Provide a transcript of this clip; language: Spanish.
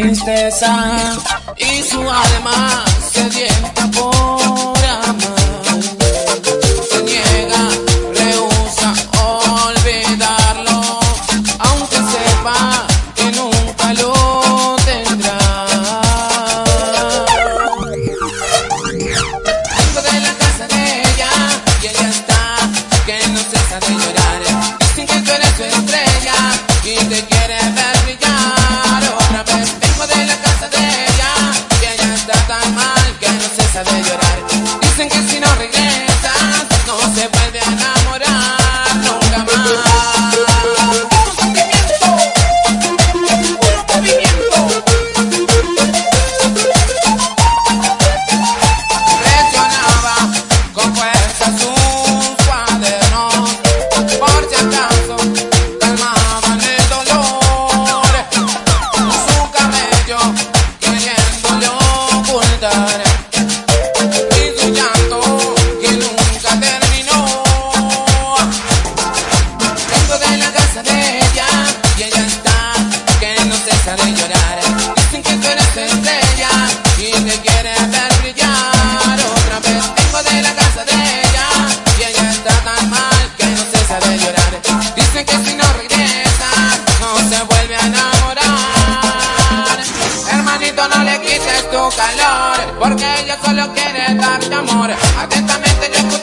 tristeza y su alma sedienta por amar. Se niega, rehúsa olvidarlo, aunque sepa que nunca lo tendrá. Vengo de la casa de ella y ella está que no cesa de llorar. Dicen que tú eres su estrella y te quiere ver brillar otra vez. Vengo de la casa de ella y ella está tan mal que no cesa de llorar. Dicen que si no regresas no se vuelve a enamorar nunca más. Presionaba con fuerza sus cuadernos por si acaso calmaban el dolor. Su cabello queriéndole ocultar y su llanto que nunca terminó. Vengo de la casa de ella y ella está que no cesa de llorar. Dicen que tú eres estrella y te quiere ver brillar otra vez. Vengo de la casa de ella y ella está tan mal que no cesa de llorar. Dicen que si no regresas no se vuelve a enamorar. Hermanito, no le quites tu calor, porque ella solo quiere darte amor. Atentamente yo